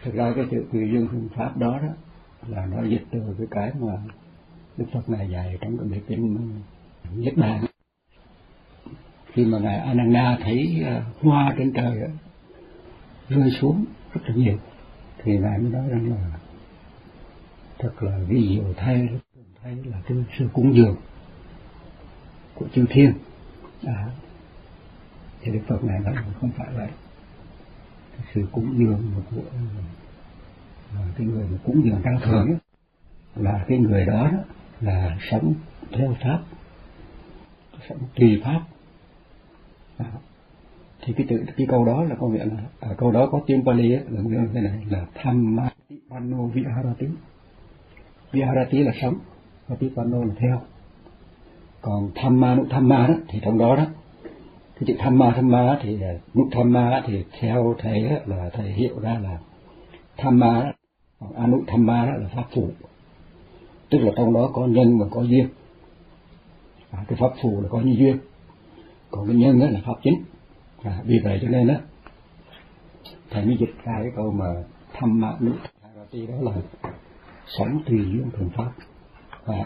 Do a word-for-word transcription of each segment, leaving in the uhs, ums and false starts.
Thực ra cái chữ tùy duyên phương pháp đó đó là nó dịch từ cái cái mà Đức Phật Ngài dạy trong cái bài kinh Niết Bàn. Khi mà Ngài Ananda thấy uh, hoa trên trời uh, rơi xuống rất là nhiều, thì Ngài mới nói rằng là thật là vi diệu thay, thay là cái sự cúng dường của chư thiên. À, thì Đức Phật Ngài nói là không phải vậy. Cái sự cúng dường của uh, cái người mà cúng dường cao thượng ấy, là cái người đó, đó là sống theo pháp, sống tùy pháp. À, thì cái tự cái câu đó là có nghĩa là ở câu đó có tiếng Pali ấy, là như thế này là Thamma Panno Viharati. Viharati là sống, và Panno là theo. Còn Thamma Nụ Thamma đó thì trong đó đó cái chữ Thamma Thamma thì Nụ Thamma thì theo thầy đó, là thầy hiểu ra là Thamma đó, còn Anu Thamma đó là pháp phụ, tức là trong đó có nhân và có duyên. À, cái pháp phụ là có như duyên, còn cái nhân đó là pháp chính. À, vì vậy cho nên đó thầy mới dịch ra cái câu mà Thamma Nụ Thamma đó là sống tùy duyên thuận pháp. À,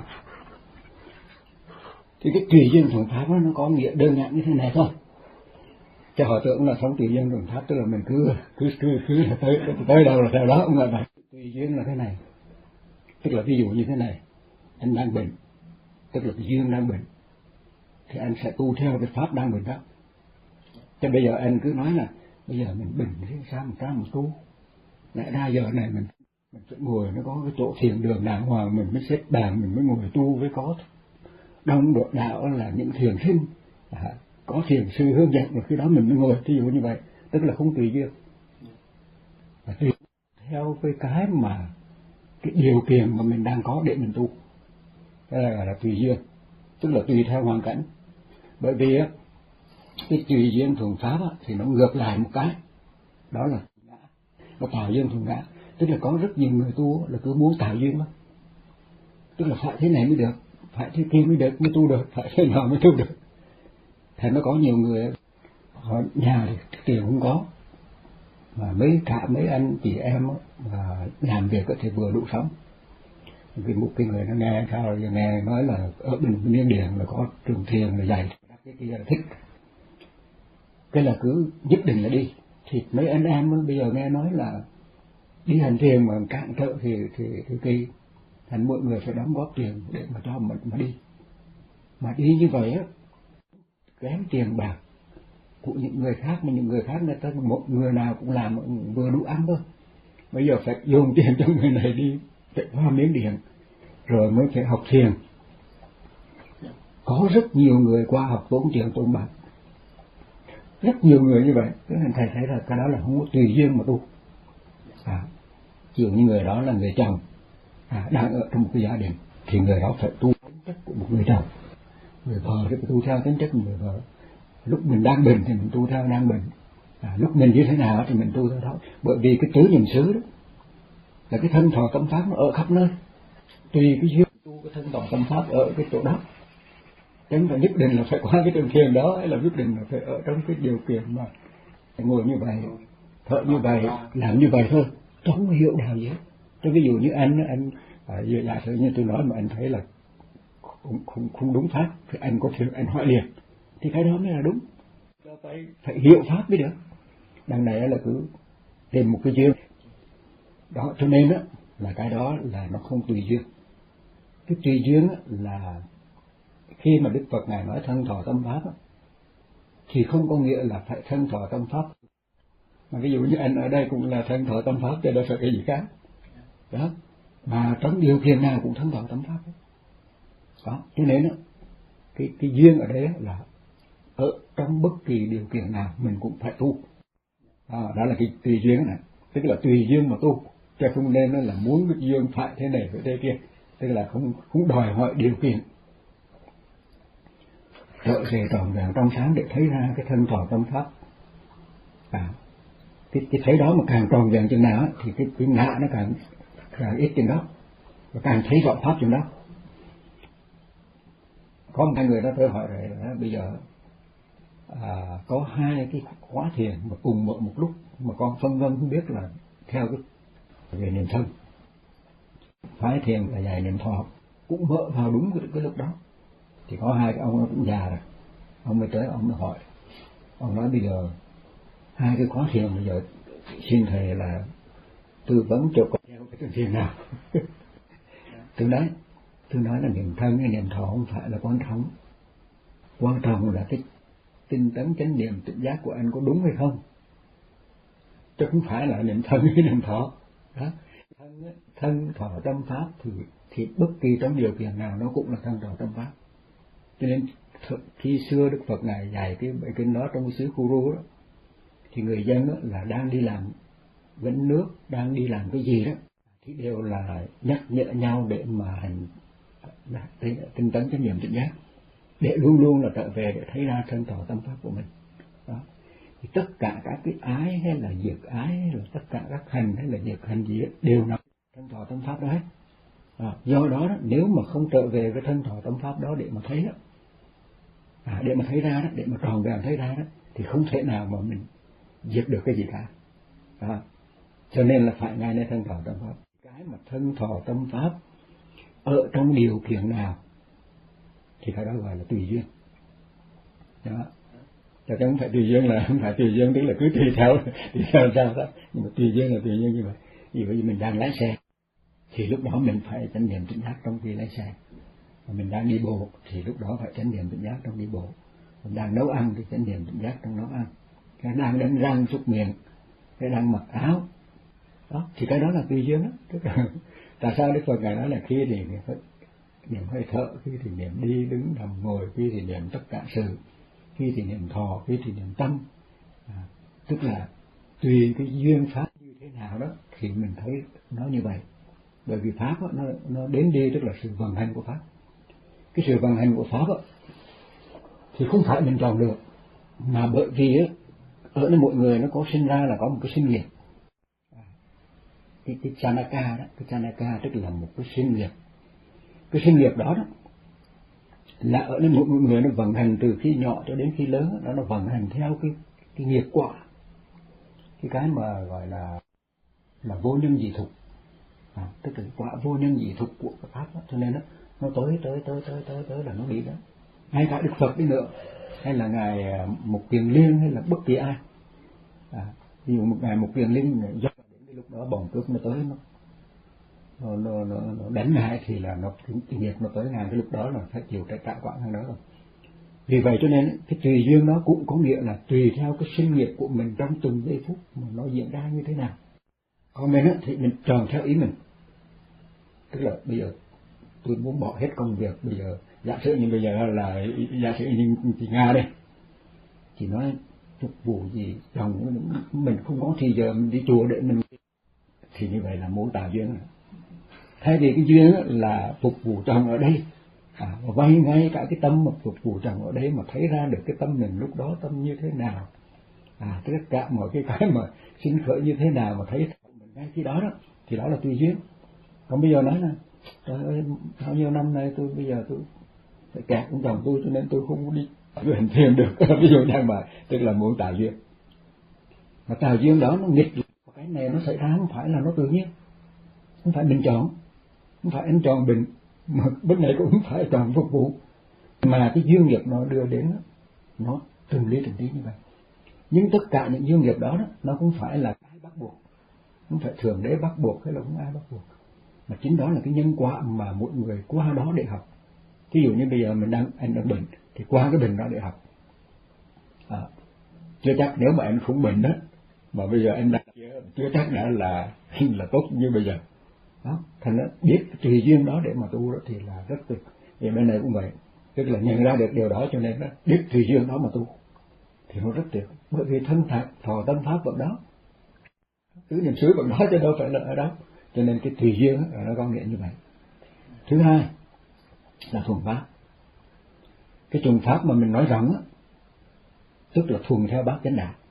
thì cái tùy duyên thuận pháp đó, nó có nghĩa đơn giản như thế này thôi. Cho họ tưởng là sống tùy duyên thuận pháp tức là mình cứ cứ cứ cứ là tới tới đâu là theo đó, không là vậy. Tùy duyên là thế này, tức là ví dụ như thế này, anh đang bệnh, tức là cái duyên đang bệnh, thì anh sẽ tu theo cái pháp đang bệnh đó. Chứ bây giờ anh cứ nói là bây giờ mình bệnh thì sao mình ra mình tu, lẽ ra giờ này mình mình phải ngồi nó có cái chỗ thiền đường đàng hoàng, mình mới xếp bàn mình mới ngồi tu với có đông độ đạo là những thiền sinh, à, có thiền sư hướng dẫn, rồi khi đó mình mới ngồi. Ví dụ như vậy tức là không tùy duyên, và tùy theo cái cái mà cái điều kiện mà mình đang có để mình tu. Cái này là tùy duyên, tức là tùy theo hoàn cảnh. Bởi vì á cái tùy duyên thuận pháp á, thì nó ngược lại một cái, đó là nó tạo duyên thuận ngã. Tức là có rất nhiều người tu là cứ muốn tạo duyên đó, tức là phải thế này mới được, phải thế kia mới được, mới tu được, phải thế nào mới tu được. Thì nó có nhiều người họ nhà thì tiền không có, mà mấy cả mấy anh chị em mà làm việc thì vừa đủ sống. Vì một cái người nó nghe sao nghe nói là ở bên Miến Điện là có trường thiền là dạy cái kia là thích, cái là cứ nhất định là đi. Thì mấy anh em bây giờ nghe nói là đi hành thiền mà cạn trợ thì thì thì kỳ, thành mọi người phải đóng góp tiền để mà cho mình mà đi. Mà đi như vậy á, kém tiền bạc của những người khác, mà những người khác người ta một người nào cũng làm vừa đủ ăn thôi. Bây giờ phải dùng tiền cho người này đi phải qua Miến Điện rồi mới phải học thiền. Có rất nhiều người qua học tốn tiền tốn bạc, rất nhiều người như vậy. Thế nên thầy thấy là cái đó là không có tùy duyên mà tu. À, ví dụ như người đó là người chồng, à, đang ở trong một cái gia đình, thì người đó phải tu tính chất của một người chồng. Người vợ thì phải tu theo tính chất của người vợ. Lúc mình đang bệnh thì mình tu theo đang bệnh, à, lúc mình như thế nào thì mình tu theo đó. Bởi vì cái tứ niệm xứ đó là cái thân thọ tâm pháp nó ở khắp nơi, tùy cái duyên tu cái thân thọ tâm pháp ở cái chỗ đó. Chứ là nhất định là phải qua cái trường thiền đó, hay là nhất định là phải ở trong cái điều kiện mà ngồi như vậy, thở như vậy, làm như vậy thôi, không có hiểu đạo gì hết. Chứ ví dụ như anh anh à, giả sử như tôi nói mà anh thấy là không không không đúng pháp thì anh có thể anh hỏi liền, thì cái đó mới là đúng. Phải phải hiểu pháp mới được. Đằng này là cứ tìm một cái duyên đó, cho nên đó là cái đó là nó không tùy duyên. Cái tùy duyên là khi mà Đức Phật Ngài nói thân thọ tâm pháp thì không có nghĩa là phải thân thọ tâm pháp. Mà ví dụ như anh ở đây cũng là thân thọ tâm pháp, chứ đâu phải cái gì khác đó, mà trong điều kiện nào cũng thân thọ tâm pháp đó. Đó, cho nên đó, cái cái duyên ở đây là ở trong bất kỳ điều kiện nào mình cũng phải tu. À, đó là cái tùy duyên này, tức là tùy duyên mà tu, chứ không nên là muốn cái duyên phải thế này phải thế kia, tức là không không đòi hỏi điều kiện. Trở về tròn vẹn trong sáng để thấy ra cái thân thọ tâm pháp. À, cái cái thấy đó mà càng tròn vẹn chừng nào thì cái cái ngã nó càng càng ít chừng đó, và càng thấy rõ pháp chừng đó. Có một người đó tôi hỏi rồi đó, bây giờ à, có hai cái khóa thiền mà cùng mở một lúc mà con phân vân không biết là theo cái về niệm thân. Phái thiền là dạy niệm thọ, cũng vỡ vào đúng cái, cái lúc đó. Thì có hai cái ông nó cũng già rồi, ông mới tới ông mới hỏi, ông nói bây giờ hai cái khóa thiền bây giờ xin thầy là tư vấn cho con theo cái chương trình nào. Tôi nói tôi nói là niệm thân hay niệm thọ không phải là quan trọng, quan trọng là cái tinh tấn chánh niệm tự giác của anh có đúng hay không, chứ không phải là niệm thân hay niệm thọ đó. Thân, thân thọ tâm pháp thì thì bất kỳ trong điều kiện nào nó cũng là thân thọ tâm pháp. Cho nên khi xưa Đức Phật ngài dạy cái bài kinh đó trong cái xứ Kuru đó, thì người dân đó là đang đi làm gánh nước, đang đi làm cái gì đó, thì đều là nhắc nhở nhau để mà hành tinh tấn chánh niệm tự giác, để luôn luôn là trở về để thấy ra thân thọ tâm pháp của mình đó. Thì tất cả các cái ái hay là diệt ái hay là tất cả các hành hay là diệt hành gì đều nằm thân thọ tâm pháp đó hết. À, do đó, đó nếu mà không trở về cái thân thọ tâm pháp đó để mà thấy đó, à, để mà thấy ra đó, để mà tròn vẹn thấy ra đó, thì không thể nào mà mình diệt được cái gì cả. À, cho nên là phải ngayในthân thọ tâm pháp. Cái mà thân thọ tâm pháp ở trong điều kiện nào thì cái đó gọi là tùy duyên đó. Chứ không phải tùy duyên là không phải tùy duyên tức là cứ tùy theo tùy theo sao đó, nhưng mà tùy duyên là tùy duyên như vậy. Vì vậy mình đang lái xe thì lúc đó mình phải chánh niệm tỉnh giác trong khi lái xe, và mình đang đi bộ thì lúc đó phải chánh niệm tỉnh giác trong đi bộ, mình đang nấu ăn thì chánh niệm tỉnh giác trong nấu ăn, cái đang đánh răng súc miệng, cái đang mặc áo đó, thì cái đó là tùy duyên đó. Tức là tại sao Đức Phật ngài nói là khi thì niệm niệm hơi thở, khi thì niệm đi đứng nằm ngồi, khi thì niệm tất cả sự, khi thì niệm thọ, khi thì niệm tâm, à, tức là tùy cái duyên pháp như thế nào đó thì mình thấy nó như vậy. Bởi vì pháp đó, nó nó đến đi tức là sự vận hành của pháp. Cái sự vận hành của pháp đó, thì không phải mình chọn được, mà bởi vì đó, ở nơi mỗi người nó có sinh ra là có một cái sinh nghiệp. Cái, cái chanaka đó, cái chanaka tức là một cái sinh nghiệp. Cái sinh nghiệp đó đó là ở nơi mỗi người nó vận hành từ khi nhỏ cho đến khi lớn, nó nó vận hành theo cái cái nghiệp quả, cái cái mà gọi là là vô nhân dị thục, à, tức là quả vô nhân dị thục của cái pháp đó. Cho nên nó nó tới tới tới tới tới tới là nó đi đó. Ngay cả Đức Phật đi nữa, hay là ngài Mục Kiền Liên hay là bất kỳ ai, à, ví dụ một ngài Mục Kiền Liên do đến cái lúc đó bồng cước nó tới nó nó nó, nó, nó đánh ngài thì là nó cái nghiệp nó tới ngài, cái lúc đó là phải chịu cái trả quả thằng đó rồi. Vì vậy cho nên cái tùy duyên nó cũng có nghĩa là tùy theo cái sinh nghiệp của mình trong từng giây phút mà nó diễn ra như thế nào. Còn mình thì mình chọn theo ý mình, tức là bây giờ tôi muốn bỏ hết công việc, bây giờ giả sử như bây giờ là giả sử như chị Nga đây, chị nói phục vụ gì chồng mình không có thì giờ mình đi chùa để mình, thì như vậy là muốn tạo duyên. Thay vì cái duyên là phục vụ chồng ở đây, à, vay ngay cả cái tâm mà phục vụ chồng ở đây mà thấy ra được cái tâm mình lúc đó tâm như thế nào, à, tất cả mọi cái cái mà sinh khởi như thế nào mà thấy mình ngay khi đó đó, thì đó là tùy duyên. Còn bây giờ nói là trời ơi bao nhiêu năm nay tôi bây giờ tôi phải kẹt con chồng tôi cho nên tôi không có đi tôi hành thiền được. Ví dụ như mà tức là muốn tạo duyên, mà tạo duyên đó nó nghịch, cái này nó xảy ra không phải là nó tự nhiên, không phải mình chọn, không phải anh chọn bệnh, mà bên này cũng không phải chọn phục vụ, mà cái duyên nghiệp nó đưa đến nó từng lý từng tí như vậy. Nhưng tất cả những duyên nghiệp đó, đó nó cũng phải là cái bắt buộc, không phải thường đế bắt buộc hay là không ai bắt buộc, mà chính đó là cái nhân quả mà mỗi người qua đó để học. Ví dụ như bây giờ mình đang anh đang bệnh thì qua cái bệnh đó để học, à, chưa chắc nếu mà anh không bệnh đó mà bây giờ anh đang chưa chắc đã là là tốt như bây giờ đó. Thành nó biết tùy duyên đó để mà tu đó thì là rất tuyệt. Thì bên này cũng vậy, tức là nhận ra được điều đó cho nên nó biết tùy duyên đó mà tu thì nó rất tuyệt. Bởi vì thân thọ thọ tâm pháp vẫn đó, tứ niệm xứ vẫn đó chứ đâu phải là ở đó. Cho nên cái tùy duyên đó, nó có nghĩa như vậy. Thứ hai là thuần pháp. Cái thuần pháp mà mình nói rằng á, tức là thuần theo bát chánh đạo,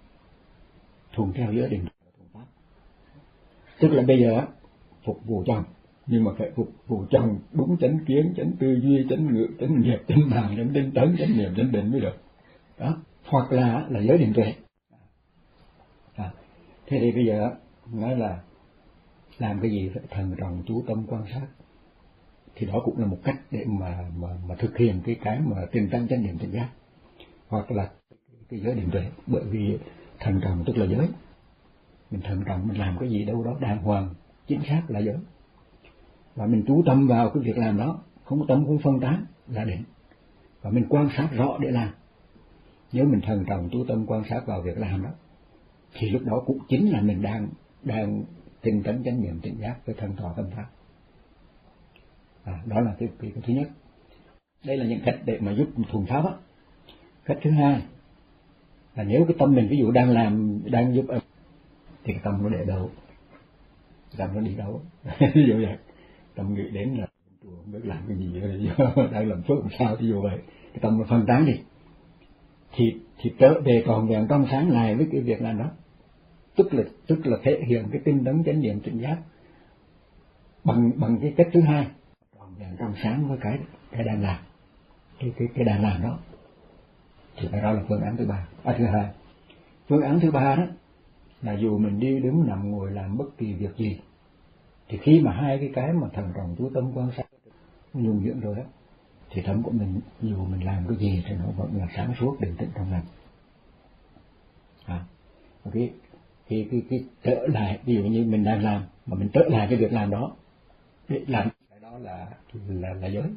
thuần theo giới định thuần pháp. Tức là bây giờ phục vụ chồng nhưng mà phải phục vụ chồng đúng chánh kiến, chánh tư duy, chánh ngữ, chánh nghiệp, chánh mạng, chánh tinh tấn, chánh niệm, chánh định mới được đó. Hoặc là là giới định tuệ. À, thế thì bây giờ nói là làm cái gì phải thận trọng chú tâm quan sát. Thì đó cũng là một cách để mà mà mà thực hiện cái cái mà tinh tấn chánh niệm tỉnh giác, hoặc là cái giới định tuệ. Bởi vì thận trọng tức là giới, mình thận trọng mình làm cái gì đâu đó đàng hoàng chính xác là giới, và mình chú tâm vào cái việc làm đó, không có tâm không phân tán là định, và mình quan sát rõ để làm. Nếu mình thận trọng chú tâm quan sát vào việc làm đó, thì lúc đó cũng chính là mình đang đang tinh tấn chánh niệm tỉnh giác với thân thọ tâm pháp. À, đó là cái, cái, cái thứ nhất. Đây là những cách để mà giúp thuần pháp á. Cách thứ hai là nếu cái tâm mình ví dụ đang làm đang giúp thì cái tâm nó để đâu, tâm nó đi đâu. Ví dụ vậy, tâm nghĩ đến là chùa không biết làm cái gì vậy, đang làm phước làm sao, ví dụ vậy, cái tâm nó phân tán đi, thì thì trở về còn vẹn trong sáng lại với cái việc làm đó, tức là tức là thể hiện cái tinh tấn chánh niệm tỉnh giác bằng bằng cái cách thứ hai, còn vẹn trong sáng với cái cái đang làm, cái cái cái đang làm đó, thì cái đó là phương án thứ ba. À, thứ hai, phương án thứ ba đó là dù mình đi đứng nằm ngồi làm bất kỳ việc gì, thì khi mà hai cái cái mà thận trọng chú tâm quan sát nhuần nhuyễn rồi đó, thì tâm của mình dù mình làm cái gì thì nó vẫn là sáng suốt định tĩnh trong lành. À, cái cái cái cái trở lại, ví dụ như mình đang làm mà mình trở lại cái việc làm đó để làm cái đó là là là giới,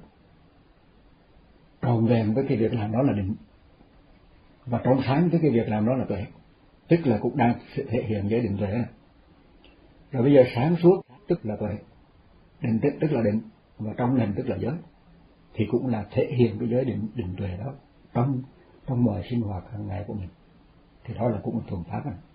tròn vẹn với cái việc làm đó là định, và trong sáng với cái việc làm đó là tuệ, tức là cũng đang thể hiện giới định tuệ này. Rồi bây giờ sáng suốt tức là tuệ, định tĩnh tức là định, và trong lành tức là giới, thì cũng là thể hiện cái giới định định tuệ đó trong trong mọi sinh hoạt hàng ngày của mình. Thì đó là cũng một thuần pháp này.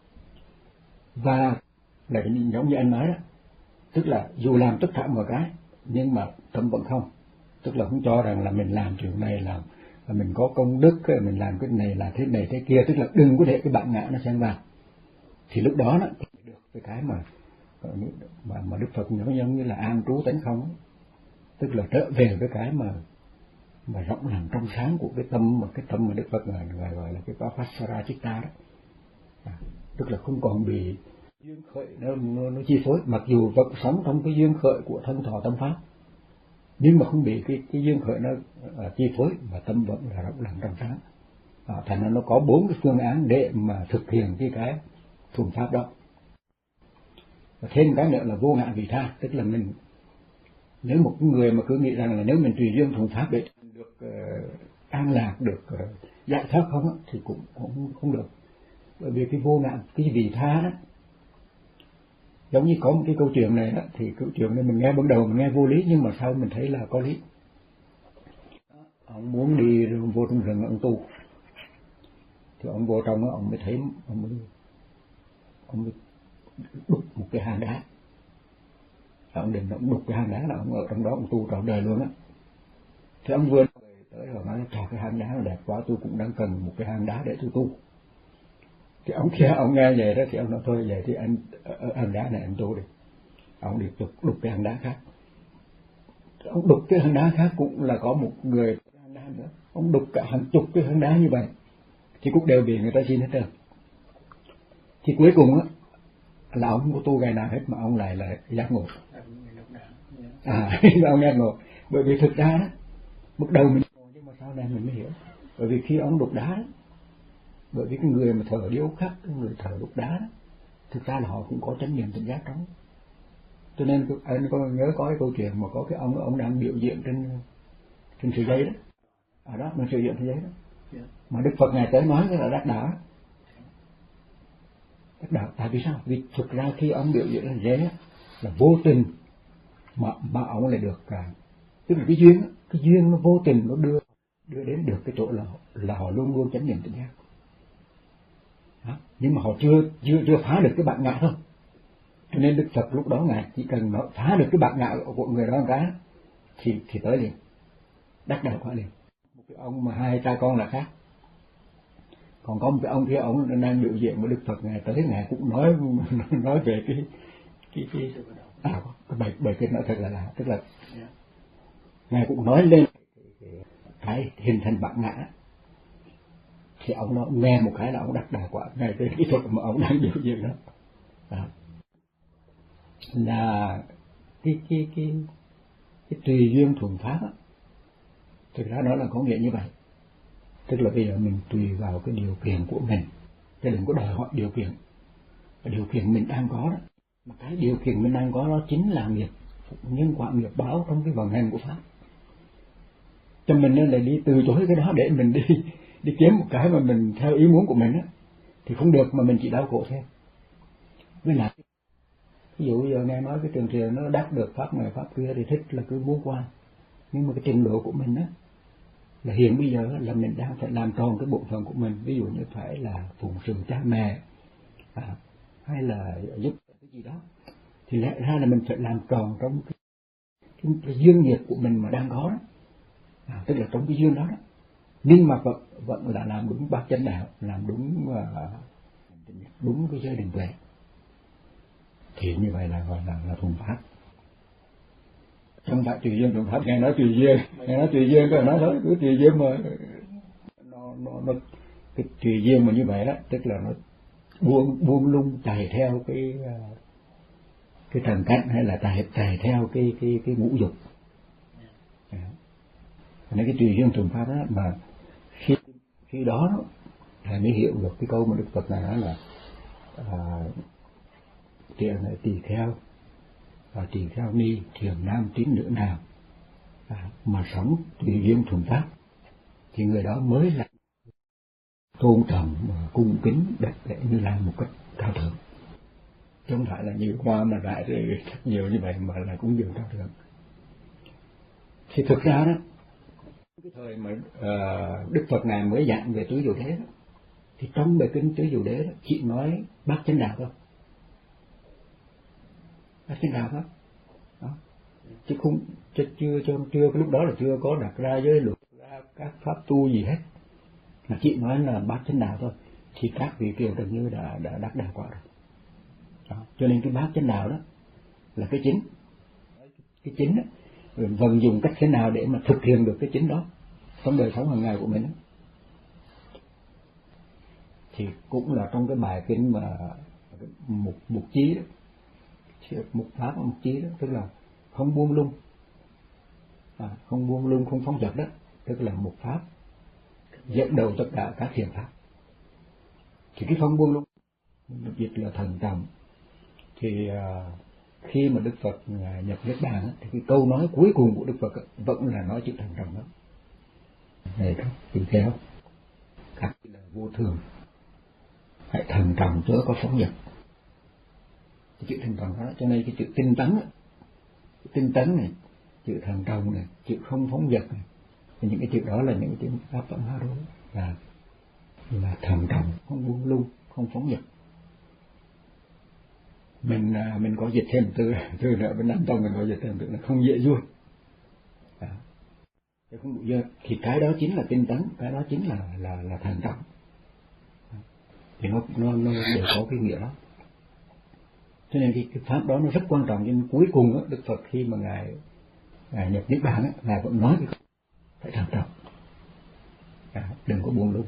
Và là giống như anh nói đó, tức là dù làm tất cả mọi cái nhưng mà tâm vẫn không, tức là không cho rằng là mình làm chuyện này là, là mình có công đức, mình làm cái này là thế này thế kia, tức là đừng có để cái bản ngã nó xen vào. Thì lúc đó nó được cái cái mà mà mà Đức Phật nói giống như là an trú tánh không, tức là trở về với cái mà mà rộng lặng trong sáng của cái tâm, mà cái tâm mà Đức Phật gọi gọi, gọi là cái Vipassana Chitta đó. À, tức là không còn bị duyên khởi nó, nó, nó chi phối, mặc dù vẫn sống trong cái duyên khởi của thân thọ tâm pháp, nhưng mà không bị cái cái duyên khởi nó uh, chi phối, mà tâm vẫn là rộng lặng trong sáng. À, thành ra nó có bốn cái phương án để mà thực hiện cái cái thuần pháp đó. Và thêm cái nữa là vô ngã vị tha, tức là mình, nếu một người mà cứ nghĩ rằng là nếu mình tùy duyên thuần pháp để được uh, an lạc, được uh, giải thoát không, thì cũng cũng không được. Bởi vì cái vô ngã, cái vị tha đó, giống như có một cái câu chuyện này đó, thì câu chuyện này mình nghe ban đầu mình nghe vô lý, nhưng mà sau mình thấy là có lý. Ông muốn đi vô trong rừng ông tu, thì ông vô trong đó ông mới thấy ông mới ông mới đục một cái hang đá. Ông định ông đục cái hang đá là ông ở trong đó ông tu trọn đời luôn á. Thì ông vừa tới rồi nói trời, cái hang đá nó đẹp quá, tôi cũng đang cần một cái hang đá để tôi tu. Thì ông kia ông nghe vậy đó, thì ông nói thôi vậy thì anh ở hang đá này anh tu đi. Ông đi đục đục cái hang đá khác. Ông đục cái hang đá khác cũng là có một người hang đá nữa. Ông đục cả hàng chục cái hang đá như vậy, thì cũng đều bị người ta xin hết trơn. Thì cuối cùng á là ông không có tu ngày nào hết, mà ông lại là giác ngộ. À, ông giác ngộ. Bởi vì thực ra đó, lúc đầu mình nhưng mà sau này mình mới hiểu. Bởi vì khi ông đục đá đó, bởi vì cái người mà thờ điêu khắc, cái người thờ đục đá đó, thực ra là họ cũng có chánh niệm tỉnh giác trong. Cho nên anh có nhớ có cái câu chuyện mà có cái ông ông đang biểu diễn trên trên sợi dây đó, ở đó mình sử dụng sợi dây đó, yeah. Mà Đức Phật ngài tới nói cái là đắc đạo, đắc đạo. Tại vì sao? Vì thực ra khi ông biểu diễn trên dây là vô tình mà mà ông lại được cả, tức là cái duyên, cái duyên nó vô tình nó đưa đưa đến được cái chỗ là là họ luôn luôn chánh niệm tỉnh giác. Đó. Nhưng mà họ chưa chưa chưa phá được cái bản ngã thôi. Cho nên Đức Phật lúc đó ngài chỉ cần nó phá được cái bản ngã của người đó một cái thì thì tới liền, đắc đạo quả liền. Một cái ông mà hai cha con là khác, còn có một cái ông kia ông đang biểu diễn với Đức Phật, ngài tới ngài cũng nói nói về cái cái cái à, cái bài bài kinh nói thật là là tức là ngài cũng nói lên cái hình thành bản ngã. Thì ông nó nghe một cái là ông đắc đạo quả ngay cái kỹ thuật mà ông đang biểu diễn đó. À. là cái cái cái cái tùy duyên thuận pháp á, thực ra đó là có nghĩa như vậy. Tức là bây giờ mình tùy vào cái điều kiện của mình, chứ đừng có đòi hỏi điều kiện. Cái điều kiện mình đang có đó, mà cái điều kiện mình đang có đó chính là nghiệp nhân quả nghiệp báo trong cái vận hành của pháp. Cho mình nên là đi từ chối cái đó để mình đi đi kiếm một cái mà mình theo ý muốn của mình á, thì không được, mà mình chỉ đau khổ thêm. Với lại ví dụ giờ nghe nói cái trường truyền nó đắc được pháp này pháp kia thì thích là cứ muốn qua, nhưng mà cái trình độ của mình á là hiện bây giờ là mình đang phải làm tròn cái bổn phận của mình, ví dụ như phải là phụng sự cha mẹ à, hay là giúp cái gì đó, thì lẽ ra là mình phải làm tròn trong cái, cái, cái duyên nghiệp của mình mà đang có đó, à, tức là trong cái duyên đó đó, nhưng mà vẫn, vẫn là làm đúng bát chánh đạo, làm đúng uh, đúng cái giới định tuệ, thì như vậy là gọi là là thuần pháp. Không phải tùy duyên thuần pháp, nghe nói tùy duyên, nghe nói tùy duyên cái nói thôi, cứ tùy duyên mà nó nó nó cái tùy duyên mà như vậy đó, tức là nó buông buông lung chạy theo cái cái thần cách, hay là chạy chạy theo cái cái cái ngũ dục. Nên cái tùy duyên thuần pháp đó mà khi khi đó thầy mới hiểu được cái câu mà Đức Phật này nói là à, tiền này tỳ kheo và tỳ kheo ni, thiền nam tín nữ nào à, mà sống tùy duyên thuần pháp thì người đó mới là tôn trọng và cung kính đẹp lễ Như Lai một cách cao thượng, chứ không phải là nhiều hoa mà rải rồi nhiều như vậy mà là cúng dường cao thượng. Thì thực ra đó, cái thời mà uh, Đức Phật này mới giảng về tứ diệu đế đó, thì trong bài kinh tứ diệu đế đó chỉ nói bát chánh đạo thôi, bát chánh đạo thôi, đó. Chứ không chưa chưa chưa chưa cái lúc đó là chưa có đặt ra giới luật ra các pháp tu gì hết, mà chỉ nói là bát chánh đạo thôi, thì các vị kiều gần như đã đã đắc đạo quả rồi. Đó. Cho nên cái bát chánh đạo đó là cái chính, cái chính đó, mình vận dụng cách thế nào để mà thực hiện được cái chính đó trong đời sống hàng ngày của mình đó. Thì cũng là trong cái bài kinh mà mục mục chí đó, mục pháp mục chí đó, tức là không buông lung, à, không buông lung không phóng dật đó, tức là một pháp dẫn đầu tất cả các thiền pháp. Thì cái không buông lung được dịch là thần trọng. Thì uh, khi mà Đức Phật uh, nhập niết bàn thì cái câu nói cuối cùng của Đức Phật uh, vẫn là nói chữ thần trọng đó. Này các tỳ kheo, các là vô thường, hãy thần trọng chớ có phóng dật. Cái chữ thần trọng đó, cho nên cái chữ tinh tấn, cái tinh tấn này, chữ thần trọng này, chữ không phóng dật này, thì những cái chữ đó là những cái chữ pháp tận hóa đối, là là thần trọng, không buông lung, không phóng dật. Mình mình có dịch thêm từ từ nữa bên Nam Tông, mình có dịch thêm từ là không dễ vui, à, không đủ dơ, thì cái đó chính là tinh tấn, cái đó chính là là là thần trọng, thì nó nó nó đều có cái nghĩa đó. Cho nên cái, cái pháp đó nó rất quan trọng. Nhưng cuối cùng đó, Đức Phật khi mà ngài, ngài nhập niết bàn á, ngài vẫn nói cái phải thần trọng, à, đừng có buông lung.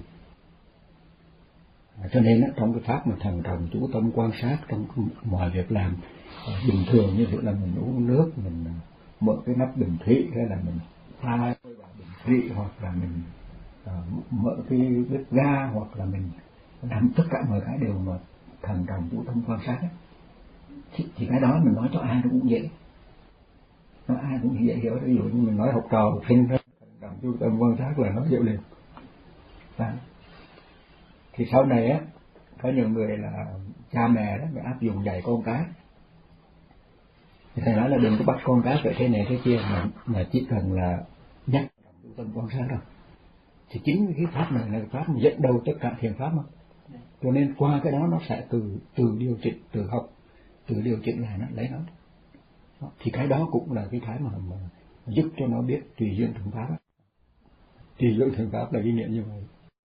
À, cho nên á, trong cái pháp mà thần trọng chú tâm quan sát trong mọi việc làm à, bình thường, như vậy là mình uống nước, mình mở cái nắp bình thủy, hay là mình pha vào bình thủy, hoặc là mình à, mở cái bếp ga, hoặc là mình làm tất cả mọi cái đều mà thần trọng chú tâm quan sát ấy. Thì, thì cái đó mình nói cho ai nó cũng dễ, nói ai cũng dễ hiểu. Ví dụ như mình nói học trò học sinh thần trọng chú tâm quan sát là nó hiểu liền. À, thì sau này á, có nhiều người là cha mẹ đó, mới áp dụng dạy con cái, thì thầy nói là đừng có bắt con cái phải thế này thế kia, mà, mà chỉ cần là nhắc trung tâm quan sát rồi, thì chính cái pháp này là pháp mà dẫn đầu tất cả thiền pháp mà. Cho nên qua cái đó nó sẽ từ từ điều chỉnh, từ học, từ điều chỉnh lại nó lấy nó. Đó. Thì cái đó cũng là cái cái mà, mà giúp cho nó biết tùy duyên thuần pháp. Tùy duyên thuần pháp là cái nghĩa như vậy.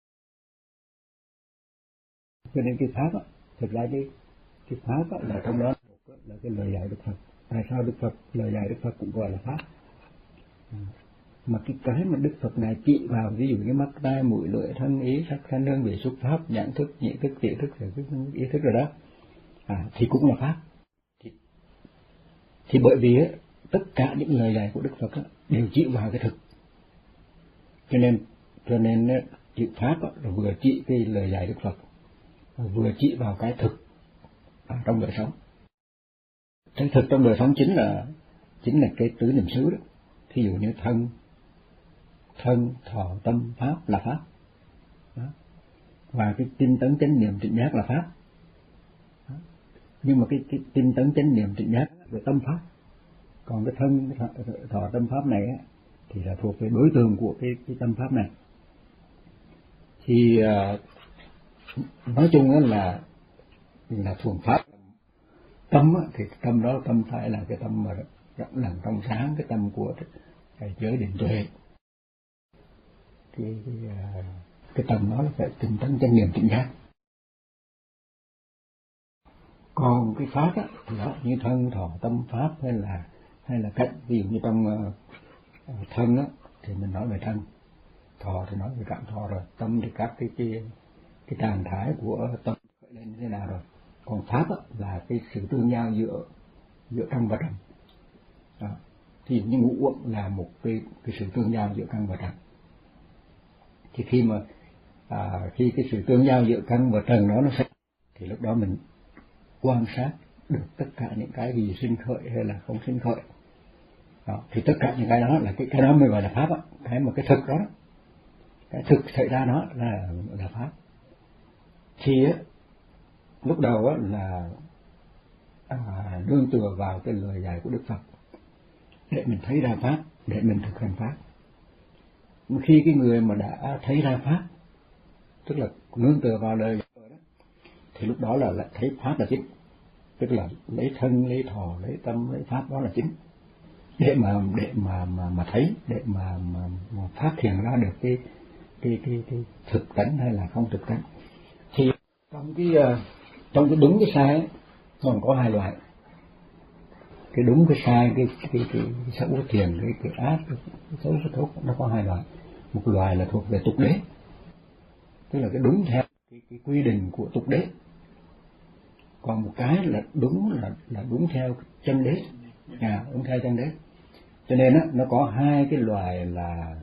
Cho nên cái pháp á, thực ra cái cái pháp á, là trong đó là cái lời dạy Đức Phật. Tại sao Đức Phật, lời dạy Đức Phật cũng gọi là pháp? À, mà cái cái mà Đức Phật này chỉ vào, ví dụ cái mắt tai mũi lưỡi thân ý sắc thanh hương vị xúc pháp, nhãn thức nhị thức tỷ thức thể thức ý thức rồi đó, à, thì cũng là pháp. Thì Thì bởi vì á, tất cả những lời dạy của Đức Phật á, đều chỉ vào cái thực, cho nên cho nên á, chữ pháp á, là vừa chỉ cái lời dạy Đức Phật, vừa chỉ vào cái thực ở trong đời sống. Cái thực trong đời sống chính là chính là cái tứ niệm xứ đó. Thí dụ như thân thân thọ tâm pháp là pháp đó. Và cái tinh tấn chánh niệm trịnh giác là pháp đó. Nhưng mà cái, cái tinh tấn chánh niệm trịnh giác là tâm pháp, còn cái thân thọ, thọ tâm pháp này á, thì là thuộc về đối tượng của cái, cái tâm pháp này. Thì uh, nói chung là là thuần pháp. Tâm á, thì tâm đó tâm phải là cái tâm mà rộng lặng trong sáng, cái tâm của cái giới định tuệ. Cái, cái, cái tâm đó là phải tinh tấn chánh niệm trịnh giác. Còn cái pháp á, thì đó như thân thọ tâm pháp hay là hay là cách, ví dụ như trong uh, thân á, thì mình nói về thân, thọ thì nói về cảm thọ rồi, tâm thì các cái cái cái trạng thái của tâm khởi lên như thế nào rồi. Còn pháp á, là cái sự tương giao giữa giữa căn và trần. Đó. Thì như ngũ uẩn là một cái cái sự tương giao giữa căn và trần. Thì khi mà à, khi cái sự tương giao giữa căn và trần đó nó sẽ, thì lúc đó mình quan sát được tất cả những cái gì sinh khởi hay là không sinh khởi. Đó. Thì tất cả những cái đó là cái cái đó mới gọi là pháp á, cái mà cái thực đó, cái thực xảy ra đó là là pháp. Thì á, lúc đầu á là à, nương tựa vào cái lời dạy của Đức Phật để mình thấy ra pháp, để mình thực hành pháp. Khi cái người mà đã thấy ra pháp, tức là nương tựa vào lời dạy đó, thì lúc đó là, là thấy pháp là chính, tức là lấy thân, lấy thọ, lấy tâm, lấy pháp, đó là chính, để mà để mà mà mà thấy, để mà mà, mà phát hiện ra được cái cái cái cái thực tánh hay là không thực tánh. Thì trong cái trong cái đúng cái sai ấy, nó còn có hai loại. Cái đúng cái sai, cái cái cái, cái xấu cái thiện, cái cái ác, cái, cái xấu cái tốt, nó có hai loại. Một loại là thuộc về tục đế, tức là cái đúng theo cái, cái quy định của tục đế. Còn một cái là đúng là là đúng theo chân đế, à, đúng theo chân đế. Cho nên á, nó có hai cái loại là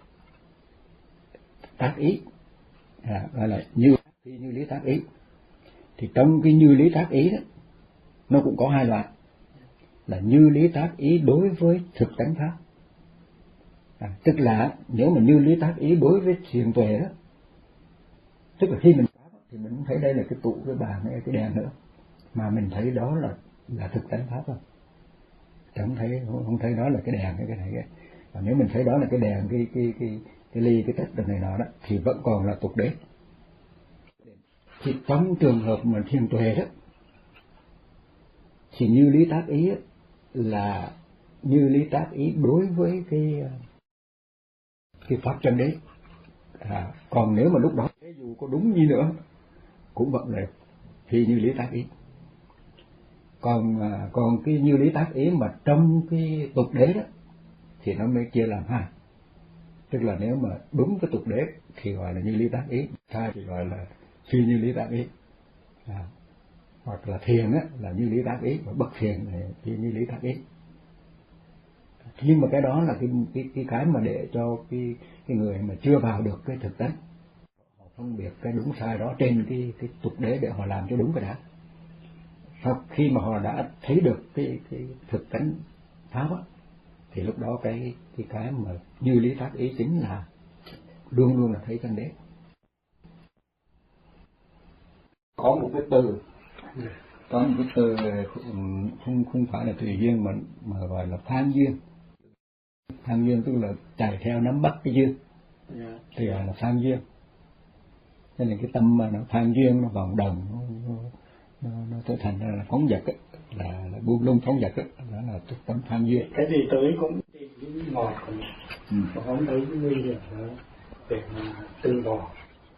tác ý, à, gọi là như như lý tác ý. Thì trong cái như lý tác ý đó, nó cũng có hai loại, là như lý tác ý đối với thực tánh pháp. À, tức là nếu mà như lý tác ý đối với thiền tuệ đó, tức là khi mình pháp thì mình không thấy đây là cái tủ, cái bàn hay cái đèn nữa, mà mình thấy đó là là thực tánh pháp thôi. Chẳng thấy không thấy đó là cái đèn hay cái này cái. Và nếu mình thấy đó là cái đèn, cái cái cái cái ly, cái tách đồ này nọ đó, thì vẫn còn là tục đế. Thì trong trường hợp mà thiền tuệ đó, thì như lý tác ý là như lý tác ý đối với cái cái pháp chân đế. À, còn nếu mà lúc đó dù có đúng gì nữa cũng vẫn là thì như lý tác ý. Còn còn cái như lý tác ý mà trong cái tục đế đó thì nó mới chia làm hai. Tức là nếu mà đúng cái tục đế thì gọi là như lý tác ý, sai thì gọi là phi như lý tác ý. À, hoặc là thiền á là như lý tác ý, và bất thiền là phi như lý tác ý. Nhưng mà cái đó là cái cái cái cái mà để cho cái cái người mà chưa vào được cái thực tánh, họ phân biệt cái đúng sai đó trên cái cái tục đế để họ làm cho đúng cái đã. Sau khi mà họ đã thấy được cái cái thực tánh pháp á, thì lúc đó cái cái cái mà như lý tác ý chính là luôn luôn là thấy chân đế. Có một cái từ, có một cái từ không không phải là tùy duyên mà mà gọi là tham duyên. Tham duyên tức là chạy theo nắm bắt cái duyên, yeah. Thì gọi là tham duyên. Cho nên cái tâm mà nó tham duyên, nó vòng đồng, nó nó, nó trở thành ra là phóng dật ấy, là, là buông lung phóng dật ấy, đó là cái tâm tham duyên. Cái gì tới cũng tìm những ngọt, ừ. Mà không thấy cái nguy hiểm đó để mà từ bỏ.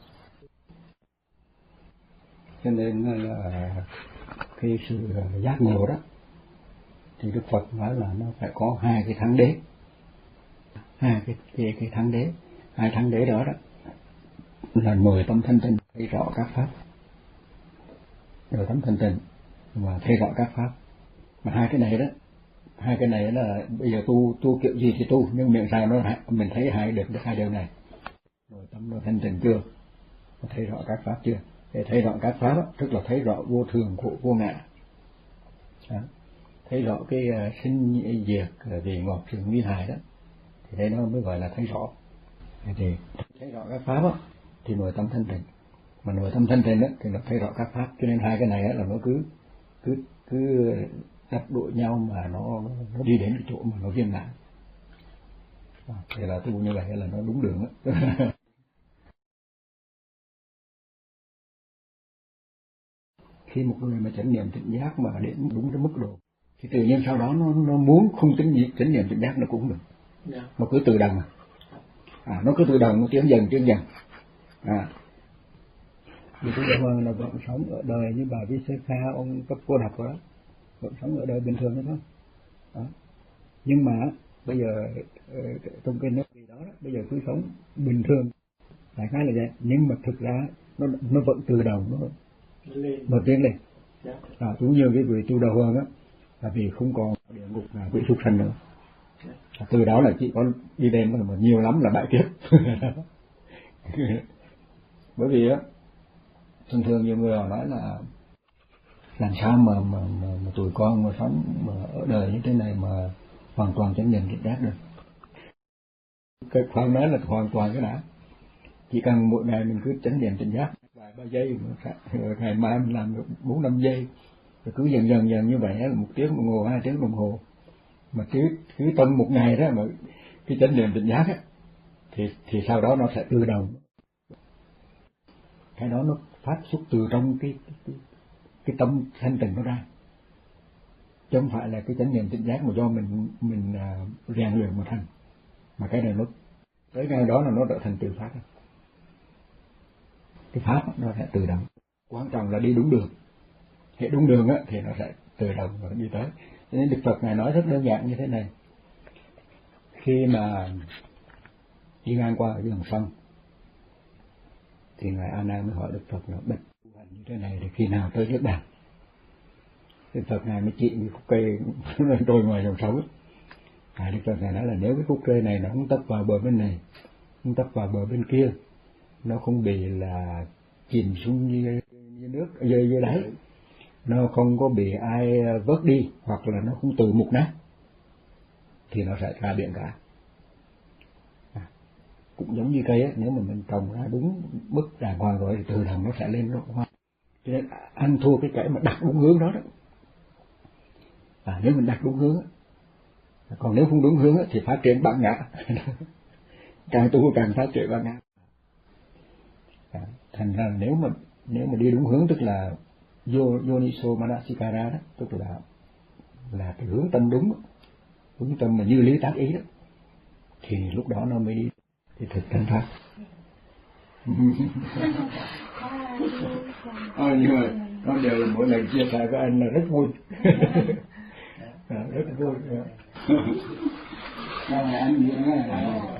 Cho nên là cái sự giác ngộ đó thì Đức Phật nói là nó phải có hai cái thắng đế, hai cái cái, cái thắng đế, hai thắng đế đó đó là nội tâm thanh tịnh, thấy rõ các pháp, nội tâm thanh tịnh và thấy rõ các pháp. Mà hai cái này đó hai cái này là bây giờ tu tu kiểu gì thì tu, nhưng miệng sao nó mình thấy hai được được hai điều này. Rồi tâm nó thanh tịnh chưa, thấy rõ các pháp chưa? Để thấy rõ các pháp đó, tức là thấy rõ vô thường khổ vô ngã, đó. Thấy rõ cái uh, sinh diệt vị ngọt sự nguy hại đó, thì đây nó mới gọi là thấy rõ. Thì thấy rõ các pháp đó, thì nội tâm thanh tịnh, mà nội tâm thanh tịnh đó thì nó thấy rõ các pháp. Cho nên hai cái này đó là nó cứ cứ cứ đắp đuổi nhau mà nó nó đi đến cái chỗ mà nó viên mãn. Thì là tu như vậy là nó đúng đường đó. Khi một người mà chánh niệm tỉnh giác mà đến đúng cái mức độ thì tự nhiên sau đó nó nó muốn không tính gì chánh niệm tỉnh giác nó cũng được. Yeah. Nó cứ tự động à, nó cứ tự động nó tiến dần tiến dần à. Vì cái Hoàng là vẫn sống ở đời như bà Visakha ông cấp cô đọc đó, vẫn sống ở đời bình thường đó, đó. Nhưng mà bây giờ trong cái nước gì đó, đó bây giờ cứ sống bình thường đại khái là vậy, nhưng mà thực ra nó nó vẫn tự động nó nó tiến lên. À, cũng như cái vị tu đà hoàng á, là vì không còn địa ngục là quỷ súc sanh nữa, à, từ đó là chỉ có đi lên mà nhiều lắm là bại kiếp. Bởi vì á thường thường nhiều người họ nói là làm sao mà mà, mà, mà tụi con mà sống mà ở đời như thế này mà hoàn toàn chánh niệm tỉnh giác được. Cái khoan nói là hoàn toàn cái đã, chỉ cần mỗi ngày mình cứ chánh niệm tỉnh giác vài ba giây, rồi ngày mai mình làm được bốn năm giây, rồi cứ dần dần dần như vậy là một tiếng đồng hồ, hai tiếng đồng hồ, mà cứ cứ tâm một ngày đó mà cái chánh niệm tỉnh giác á, thì thì sau đó nó sẽ tự động, cái đó nó phát xuất từ trong cái cái, cái tâm thanh tịnh nó ra, chứ không phải là cái chánh niệm tỉnh giác mà do mình mình uh, rèn luyện mà thành, mà cái này nó tới ngày đó là nó trở thành tự phát. Cái pháp nó sẽ tự động, quan trọng là đi đúng đường. Hệ đúng đường á thì nó sẽ tự động và đi tới. Cho nên Đức Phật ngài nói rất đơn giản như thế này: khi mà đi ngang qua ở dòng sông thì ngài A Nan mới hỏi Đức Phật là bạch tu hành như thế này thì khi nào tới nước Đạt? Đức Phật ngài mới chỉ cái khúc cây trôi ngoài dòng sông ấy. Ngài Đức Phật ngài nói là nếu cái khúc cây này nó không tấp vào bờ bên này, không tấp vào bờ bên kia, nó không bị là chìm xuống như, như nước dưới dưới đáy, nó không có bị ai vớt đi, hoặc là nó không tự mục nát, thì nó sẽ ra biển cả. À, cũng giống như cây á, nếu mà mình trồng ra đúng mức đàng hoàng rồi thì từ đồng nó sẽ lên nó hoa. Cho nên ăn thua cái cái mà đặt đúng hướng đó đó. À, nếu mình đặt đúng hướng, còn nếu không đúng hướng thì phát triển bản ngã. Càng tu càng phát triển bản ngã. À, thành ra nếu mà nếu mà đi đúng hướng tức là Yoniso Manasikara đó, tức là là cái hướng tâm đúng, hướng tâm mà như lý tác ý đó, thì lúc đó nó mới đi thì thực thành pháp. À, nhưng mà nó đều là mỗi lần chia sẻ với anh là rất vui. À, rất vui. Anh nghĩ